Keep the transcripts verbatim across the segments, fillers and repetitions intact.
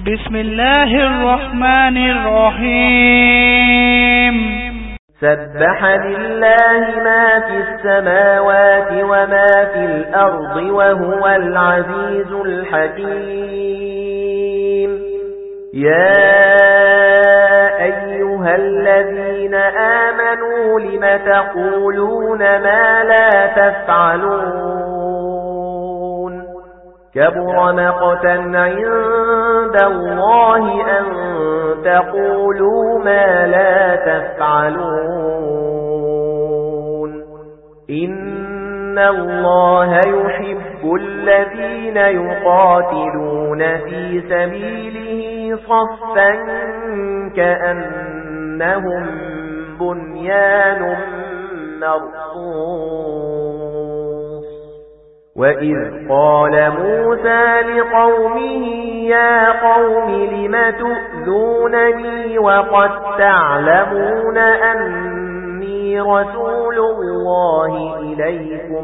بسم الله الرحمن الرحيم سبح لله ما في السماوات وما في الأرض وهو العزيز الحكيم. يا أيها الذين آمنوا لم تقولون ما لا تفعلون كبر مقتا عند الله أن تقولوا ما لا تفعلون إن الله يحب الذين يقاتلون في سبيله صفا كأنهم بنيان مرصوص. وإذ قال موسى لقومه يا قوم لم تؤذونني وقد تعلمون أني رسول الله إليكم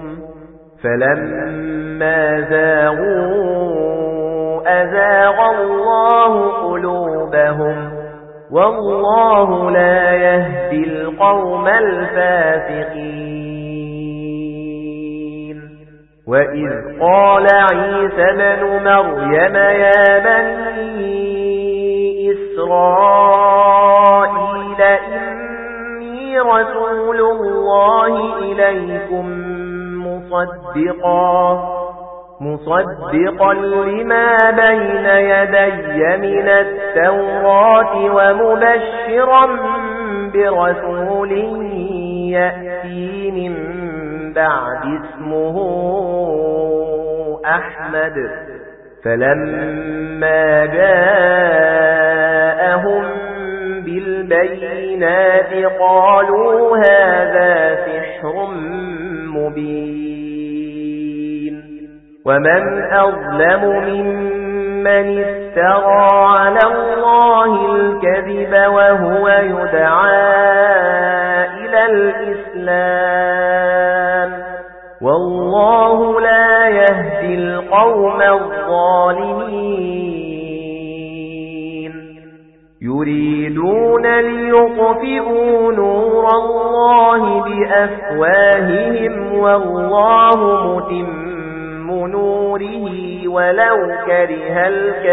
فلما زاغوا أزاغ الله قلوبهم والله لا يهدي القوم الفاسقين. وإذ قال عيسى ابن مريم يا بني إسرائيل إني رسول الله إليكم مصدقا مصدقا لما بين يدي من التوراة ومبشرا برسول يأتي من بعد اسمه أحمد فلما جاءهم بالبينات قالوا هذا سحر مبين. ومن أظلم ممن افترى على الله الكذب وهو يدعى إلى الإسلام والله لا يهدي القوم الظالمين. يريدون ليطفئوا نور الله بأفواههم والله متم نوره ولو كره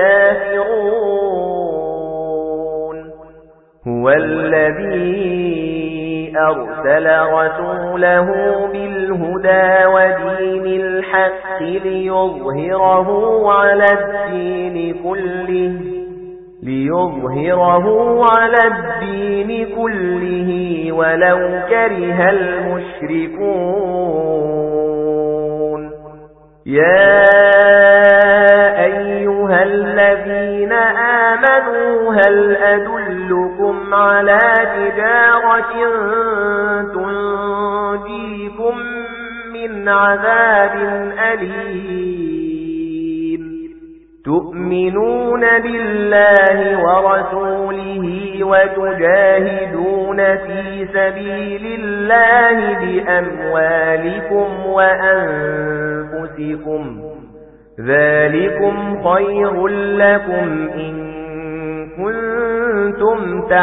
الكافرون. هو الذي أرسل رسوله بالهدى ودين الحق ليظهره على الدين كله ليظهره على الدين كله ولو كره المشركون. يا أيها الذين آمنوا هل أدلكم على تجارة تنجيكم من عذاب أليم تؤمنون بالله ورسوله وتجاهدون في سبيل الله بأموالكم وأنفسكم ذلكم خير لكم إن كنتم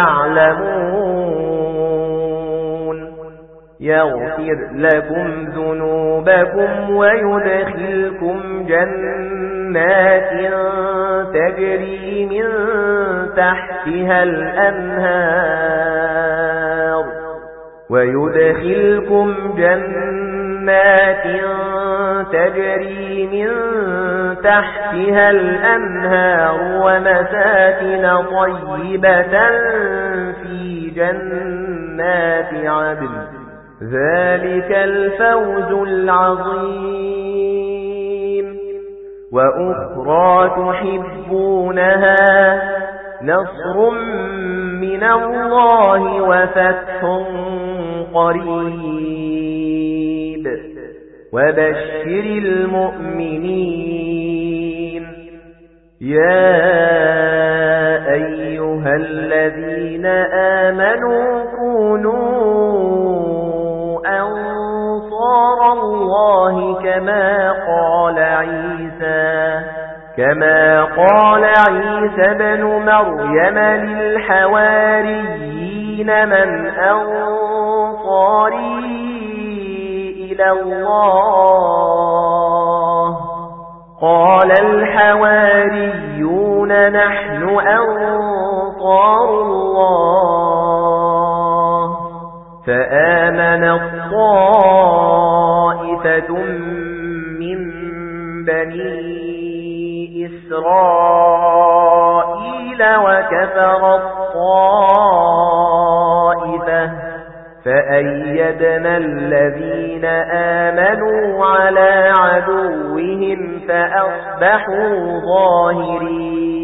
تعلمون. يغفر لكم ذنوبكم ويدخلكم جنات تجري من تحتها الأنهار ويدخلكم جنات تجري من تحتها الأنهار ومساكن طيبة في جنات عدن ذلك الفوز العظيم. وأخرى تحبونها نصر من الله وفتح قريب وبشر المؤمنين. يا أيها الذين آمنوا كونوا أنصار الله كما قال عيسى كما قال عيسى ابن مريم للحواريين من أنصاري إلى الله قال الحواريون نحن أنصار الله فآمن الطائفة من بني إسرائيل وكفر الطائفة فأيدنا الذين آمنوا على عدوهم فأصبحوا ظاهرين